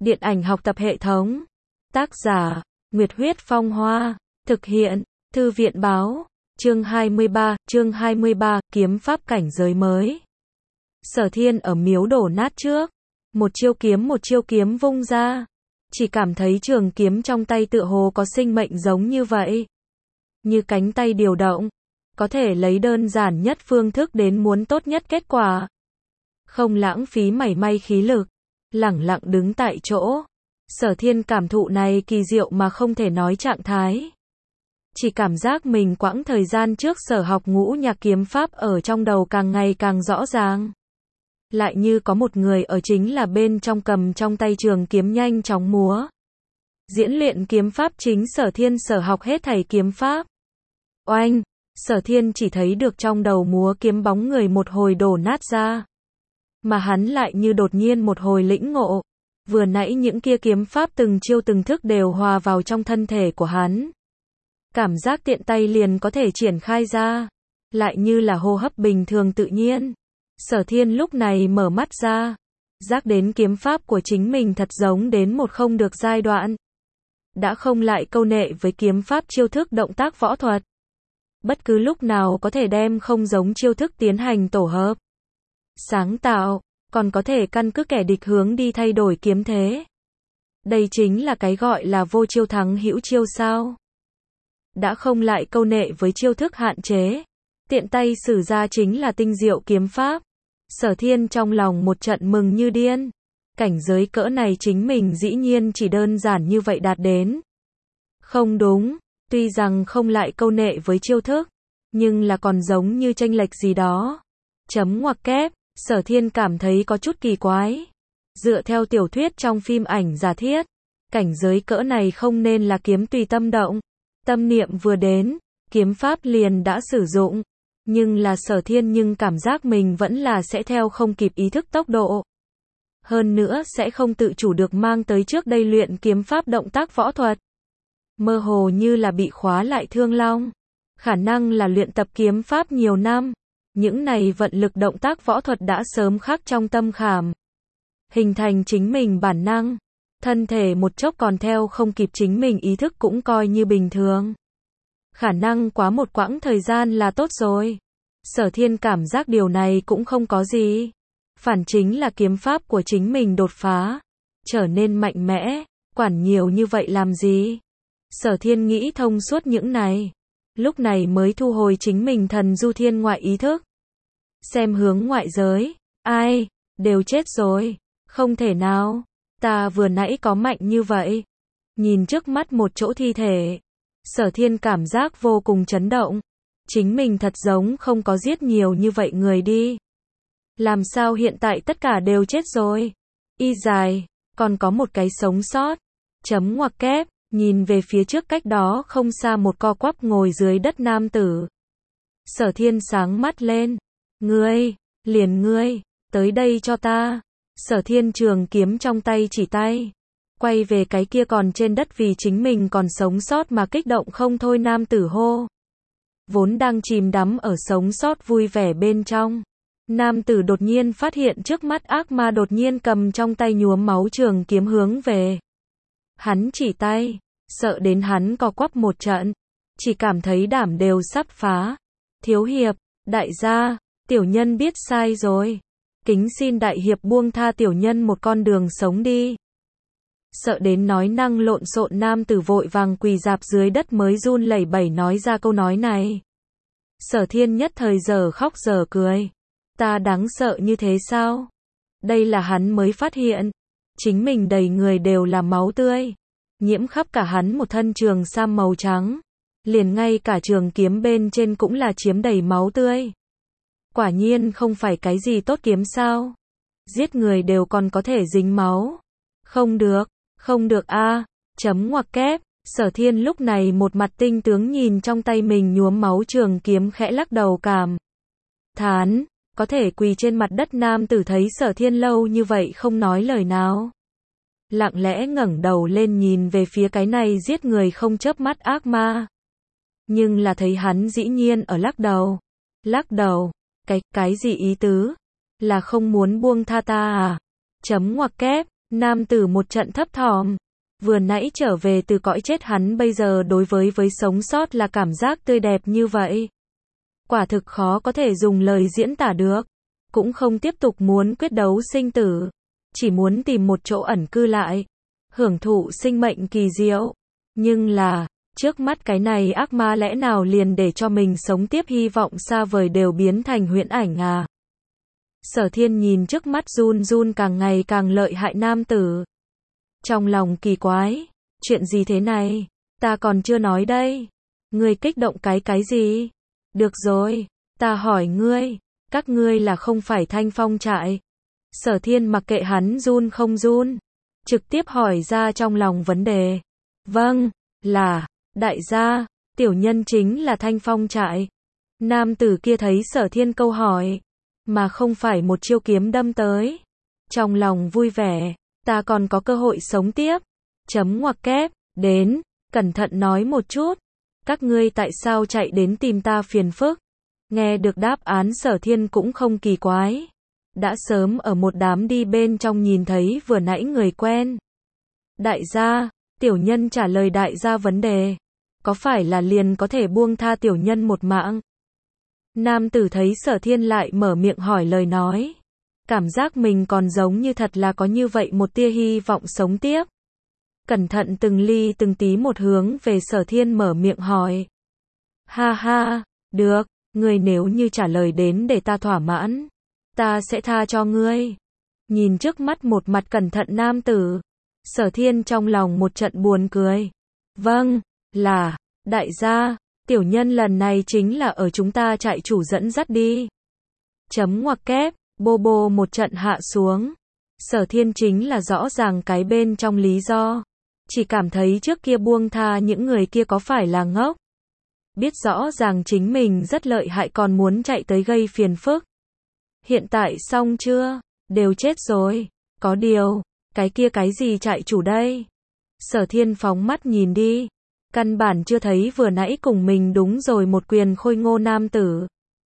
Điện ảnh học tập hệ thống. Tác giả, Nguyệt Huyết Phong Hoa. Thực hiện, Thư viện Báo. Chương 23, kiếm pháp cảnh giới mới. Sở Thiên ở miếu đổ nát trước. Một chiêu kiếm vung ra. Chỉ cảm thấy trường kiếm trong tay tựa hồ có sinh mệnh giống như vậy. Như cánh tay điều động. Có thể lấy đơn giản nhất phương thức đến muốn tốt nhất kết quả. Không lãng phí mảy may khí lực. Lẳng lặng đứng tại chỗ. Sở Thiên cảm thụ này kỳ diệu mà không thể nói trạng thái. Chỉ cảm giác mình quãng thời gian trước sở học ngũ nhạc kiếm pháp ở trong đầu càng ngày càng rõ ràng. Lại như có một người ở chính là bên trong cầm trong tay trường kiếm nhanh chóng múa. Diễn luyện kiếm pháp chính Sở Thiên sở học hết thảy kiếm pháp. Oanh, Sở Thiên chỉ thấy được trong đầu múa kiếm bóng người một hồi đổ nát ra. Mà hắn lại như đột nhiên một hồi lĩnh ngộ. Vừa nãy những kia kiếm pháp từng chiêu từng thức đều hòa vào trong thân thể của hắn. Cảm giác tiện tay liền có thể triển khai ra. Lại như là hô hấp bình thường tự nhiên. Sở Thiên lúc này mở mắt ra. Giác đến kiếm pháp của chính mình thật giống đến một không được giai đoạn. Đã không lại câu nệ với kiếm pháp chiêu thức động tác võ thuật. Bất cứ lúc nào có thể đem không giống chiêu thức tiến hành tổ hợp. Sáng tạo, còn có thể căn cứ kẻ địch hướng đi thay đổi kiếm thế. Đây chính là cái gọi là vô chiêu thắng hữu chiêu sao. Đã không lại câu nệ với chiêu thức hạn chế. Tiện tay sử ra chính là tinh diệu kiếm pháp. Sở Thiên trong lòng một trận mừng như điên. Cảnh giới cỡ này chính mình dĩ nhiên chỉ đơn giản như vậy đạt đến. Không đúng, tuy rằng không lại câu nệ với chiêu thức, nhưng là còn giống như chênh lệch gì đó. Chấm ngoặc kép, Sở Thiên cảm thấy có chút kỳ quái. Dựa theo tiểu thuyết trong phim ảnh giả thiết, cảnh giới cỡ này không nên là kiếm tùy tâm động. Tâm niệm vừa đến, kiếm pháp liền đã sử dụng. Nhưng là Sở Thiên nhưng cảm giác mình vẫn là sẽ theo không kịp ý thức tốc độ. Hơn nữa sẽ không tự chủ được mang tới trước đây luyện kiếm pháp động tác võ thuật. Mơ hồ như là bị khóa lại thương long. Khả năng là luyện tập kiếm pháp nhiều năm. Những này vận lực động tác võ thuật đã sớm khắc trong tâm khảm. Hình thành chính mình bản năng. Thân thể một chốc còn theo không kịp chính mình ý thức cũng coi như bình thường. Khả năng quá một quãng thời gian là tốt rồi. Sở Thiên cảm giác điều này cũng không có gì. Phản chính là kiếm pháp của chính mình đột phá. Trở nên mạnh mẽ. Quản nhiều như vậy làm gì? Sở Thiên nghĩ thông suốt những này. Lúc này mới thu hồi chính mình thần du thiên ngoại ý thức. Xem hướng ngoại giới. Ai? Đều chết rồi. Không thể nào. Ta vừa nãy có mạnh như vậy. Nhìn trước mắt một chỗ thi thể. Sở Thiên cảm giác vô cùng chấn động. Chính mình thật giống không có giết nhiều như vậy người đi. Làm sao hiện tại tất cả đều chết rồi? Y dài, còn có một cái sống sót. Chấm ngoặc kép, nhìn về phía trước cách đó không xa một co quắp ngồi dưới đất nam tử. Sở Thiên sáng mắt lên. Ngươi, liền ngươi, tới đây cho ta. Sở Thiên trường kiếm trong tay chỉ tay. Quay về cái kia còn trên đất vì chính mình còn sống sót mà kích động không thôi nam tử hô. Vốn đang chìm đắm ở sống sót vui vẻ bên trong. Nam tử đột nhiên phát hiện trước mắt ác ma đột nhiên cầm trong tay nhuốm máu trường kiếm hướng về. Hắn chỉ tay, sợ đến hắn co quắp một trận. Chỉ cảm thấy đảm đều sắp phá. Thiếu hiệp, đại gia, tiểu nhân biết sai rồi. Kính xin đại hiệp buông tha tiểu nhân một con đường sống đi. Sợ đến nói năng lộn xộn nam tử vội vàng quỳ rạp dưới đất mới run lẩy bẩy nói ra câu nói này. Sở Thiên nhất thời giờ khóc giờ cười. Ta đáng sợ như thế sao? Đây là hắn mới phát hiện. Chính mình đầy người đều là máu tươi. Nhiễm khắp cả hắn một thân trường sam màu trắng. Liền ngay cả trường kiếm bên trên cũng là chiếm đầy máu tươi. Quả nhiên không phải cái gì tốt kiếm sao? Giết người đều còn có thể dính máu. Không được a. Chấm ngoặc kép, Sở Thiên lúc này một mặt tinh tướng nhìn trong tay mình nhuốm máu trường kiếm khẽ lắc đầu cảm thán, có thể quỳ trên mặt đất nam tử thấy Sở Thiên lâu như vậy không nói lời nào. Lặng lẽ ngẩng đầu lên nhìn về phía cái này giết người không chớp mắt ác ma. Nhưng là thấy hắn dĩ nhiên ở lắc đầu. Lắc đầu, cái gì ý tứ? Là không muốn buông tha ta à? Chấm ngoặc kép, Nam tử một trận thấp thỏm. Vừa nãy trở về từ cõi chết hắn bây giờ đối với sống sót là cảm giác tươi đẹp như vậy. Quả thực khó có thể dùng lời diễn tả được. Cũng không tiếp tục muốn quyết đấu sinh tử. Chỉ muốn tìm một chỗ ẩn cư lại. Hưởng thụ sinh mệnh kỳ diệu. Nhưng là, trước mắt cái này ác ma lẽ nào liền để cho mình sống tiếp hy vọng xa vời đều biến thành huyễn ảnh à? Sở Thiên nhìn trước mắt run run càng ngày càng lợi hại nam tử. Trong lòng kỳ quái, chuyện gì thế này? Ta còn chưa nói đây. Ngươi kích động cái gì? Được rồi, ta hỏi ngươi, các ngươi là không phải Thanh Phong trại? Sở Thiên mặc kệ hắn run không run, trực tiếp hỏi ra trong lòng vấn đề. Vâng, là, đại gia, tiểu nhân chính là Thanh Phong trại. Nam tử kia thấy Sở Thiên câu hỏi, mà không phải một chiêu kiếm đâm tới. Trong lòng vui vẻ, ta còn có cơ hội sống tiếp. Chấm ngoặc kép, đến, cẩn thận nói một chút. Các ngươi tại sao chạy đến tìm ta phiền phức? Nghe được đáp án Sở Thiên cũng không kỳ quái. Đã sớm ở một đám đi bên trong nhìn thấy vừa nãy người quen. Đại gia, tiểu nhân trả lời đại gia vấn đề. Có phải là liền có thể buông tha tiểu nhân một mạng? Nam tử thấy Sở Thiên lại mở miệng hỏi lời nói. Cảm giác mình còn giống như thật là có như vậy một tia hy vọng sống tiếp. Cẩn thận từng ly từng tí một hướng về Sở Thiên mở miệng hỏi. Ha ha, được, ngươi nếu như trả lời đến để ta thỏa mãn, ta sẽ tha cho ngươi. Nhìn trước mắt một mặt cẩn thận nam tử, Sở Thiên trong lòng một trận buồn cười. Vâng, là, đại gia, tiểu nhân lần này chính là ở chúng ta trại chủ dẫn dắt đi. Chấm ngoặc kép, bô bô một trận hạ xuống. Sở Thiên chính là rõ ràng cái bên trong lý do. Chỉ cảm thấy trước kia buông tha những người kia có phải là ngốc. Biết rõ ràng chính mình rất lợi hại còn muốn chạy tới gây phiền phức. Hiện tại xong chưa? Đều chết rồi. Có điều, cái kia cái gì trại chủ đây? Sở Thiên phóng mắt nhìn đi. Căn bản chưa thấy vừa nãy cùng mình đúng rồi một quyền khôi ngô nam tử.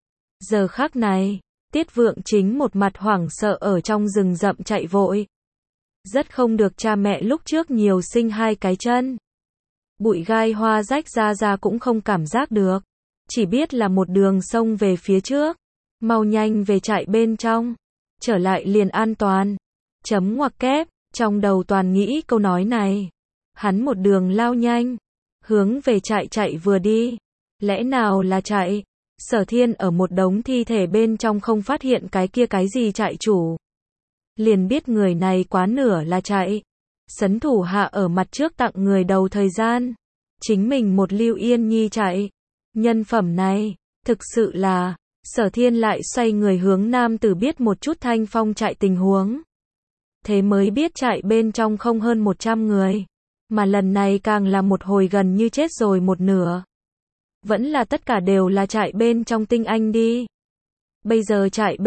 Giờ khắc này, Tiết Vượng chính một mặt hoảng sợ ở trong rừng rậm chạy vội. Rất không được cha mẹ lúc trước nhiều sinh hai cái chân. Bụi gai hoa rách ra cũng không cảm giác được. Chỉ biết là một đường sông về phía trước. Mau nhanh về trại bên trong. Trở lại liền an toàn. Chấm ngoặc kép, trong đầu toàn nghĩ câu nói này. Hắn một đường lao nhanh. Hướng về trại chạy vừa đi. Lẽ nào là chạy? Sở Thiên ở một đống thi thể bên trong không phát hiện cái kia cái gì trại chủ. Liền biết người này quá nửa là chạy. Sấn thủ hạ ở mặt trước tặng người đầu thời gian. Chính mình một Lưu Yên Nhi chạy. Nhân phẩm này, thực sự là, Sở Thiên lại xoay người hướng nam tử biết một chút Thanh Phong trại tình huống. Thế mới biết trại bên trong không hơn 100 người. Mà lần này càng là một hồi gần như chết rồi một nửa. Vẫn là tất cả đều là trại bên trong tinh anh đi. Bây giờ trại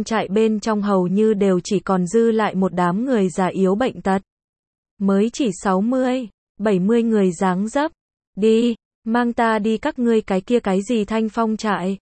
bên trong hầu như đều chỉ còn dư lại một đám người già yếu bệnh tật. Mới chỉ 60, 70 người dáng dấp. Đi, mang ta đi các ngươi cái kia cái gì Thanh Phong trại.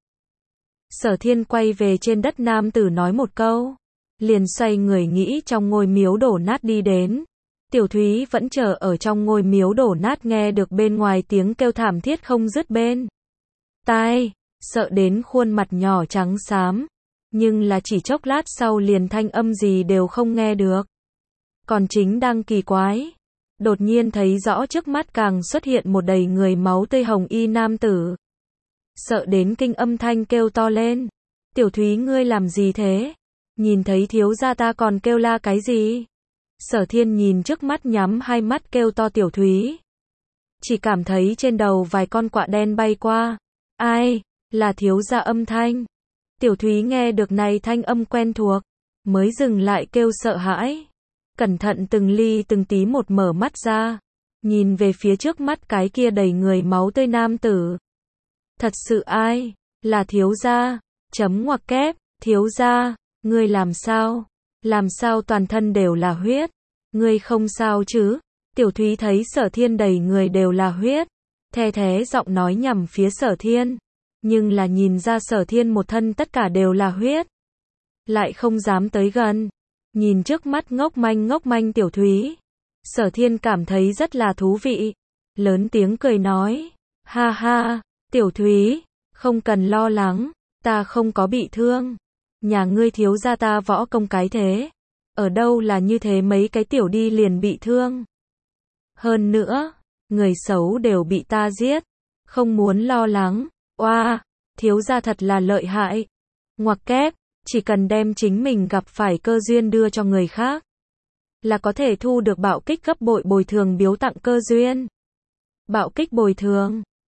Sở Thiên quay về trên đất nam tử nói một câu. Liền xoay người nghĩ trong ngôi miếu đổ nát đi đến. Tiểu Thúy vẫn chờ ở trong ngôi miếu đổ nát nghe được bên ngoài tiếng kêu thảm thiết không dứt bên tai, sợ đến khuôn mặt nhỏ trắng xám. Nhưng là chỉ chốc lát sau liền thanh âm gì đều không nghe được. Còn chính đang kỳ quái. Đột nhiên thấy rõ trước mắt càng xuất hiện một đầy người máu tươi hồng y nam tử. Sợ đến kinh âm thanh kêu to lên. Tiểu Thúy ngươi làm gì thế? Nhìn thấy thiếu gia ta còn kêu la cái gì? Sở Thiên nhìn trước mắt nhắm hai mắt kêu to Tiểu Thúy. Chỉ cảm thấy trên đầu vài con quạ đen bay qua. Ai? Là thiếu gia âm thanh. Tiểu Thúy nghe được này thanh âm quen thuộc. Mới dừng lại kêu sợ hãi. Cẩn thận từng ly từng tí một mở mắt ra. Nhìn về phía trước mắt cái kia đầy người máu tươi nam tử. Thật sự ai? Là thiếu gia. Chấm ngoặc kép. Thiếu gia. Ngươi làm sao? Làm sao toàn thân đều là huyết? Ngươi không sao chứ? Tiểu Thúy thấy Sở Thiên đầy người đều là huyết. The thế giọng nói nhằm phía Sở Thiên. Nhưng là nhìn ra Sở Thiên một thân tất cả đều là huyết. Lại không dám tới gần. Nhìn trước mắt ngốc manh Tiểu Thúy, Sở Thiên cảm thấy rất là thú vị. Lớn tiếng cười nói, ha ha, Tiểu Thúy, không cần lo lắng, ta không có bị thương. Nhà ngươi thiếu gia ta võ công cái thế. Ở đâu là như thế mấy cái tiểu đi liền bị thương. Hơn nữa, người xấu đều bị ta giết. Không muốn lo lắng, oa, thiếu gia thật là lợi hại. Ngoặc kép, chỉ cần đem chính mình gặp phải cơ duyên đưa cho người khác, là có thể thu được bạo kích gấp bội bồi thường biếu tặng cơ duyên. Bạo kích bồi thường.